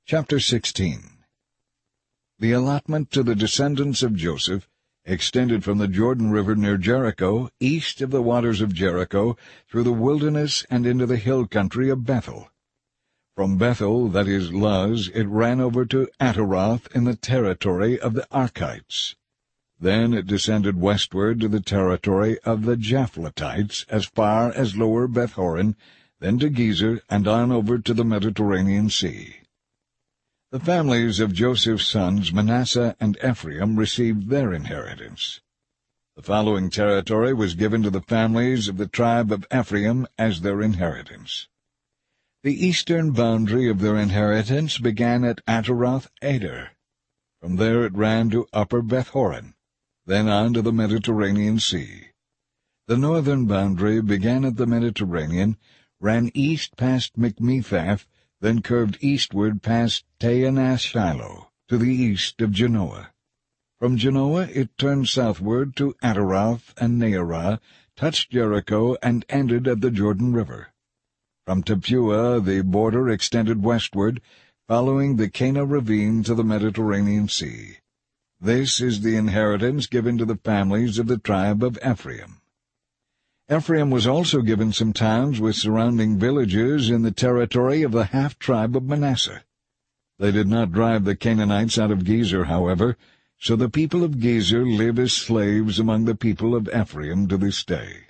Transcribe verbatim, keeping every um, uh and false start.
Chapter sixteen. The allotment to the descendants of Joseph extended from the Jordan River near Jericho, east of the waters of Jericho, through the wilderness and into the hill country of Bethel. From Bethel, that is Luz, it ran over to Ataroth in the territory of the Archites. Then it descended westward to the territory of the Japhletites as far as lower Beth-horon, then to Gezer, and on over to the Mediterranean Sea. The families of Joseph's sons Manasseh and Ephraim received their inheritance. The following territory was given to the families of the tribe of Ephraim as their inheritance. The eastern boundary of their inheritance began at Ataroth-Ader. From there it ran to upper Beth-horon, then on to the Mediterranean Sea. The northern boundary began at the Mediterranean, ran east past Michmethath, then curved eastward past Taanath-Shiloh, to the east of Genoa. From Genoa it turned southward to Ataroth and Naarah, touched Jericho, and ended at the Jordan River. From Tappuah the border extended westward, following the Cana ravine to the Mediterranean Sea. This is the inheritance given to the families of the tribe of Ephraim. Ephraim was also given some towns with surrounding villages in the territory of the half-tribe of Manasseh. They did not drive the Canaanites out of Gezer, however, so the people of Gezer live as slaves among the people of Ephraim to this day.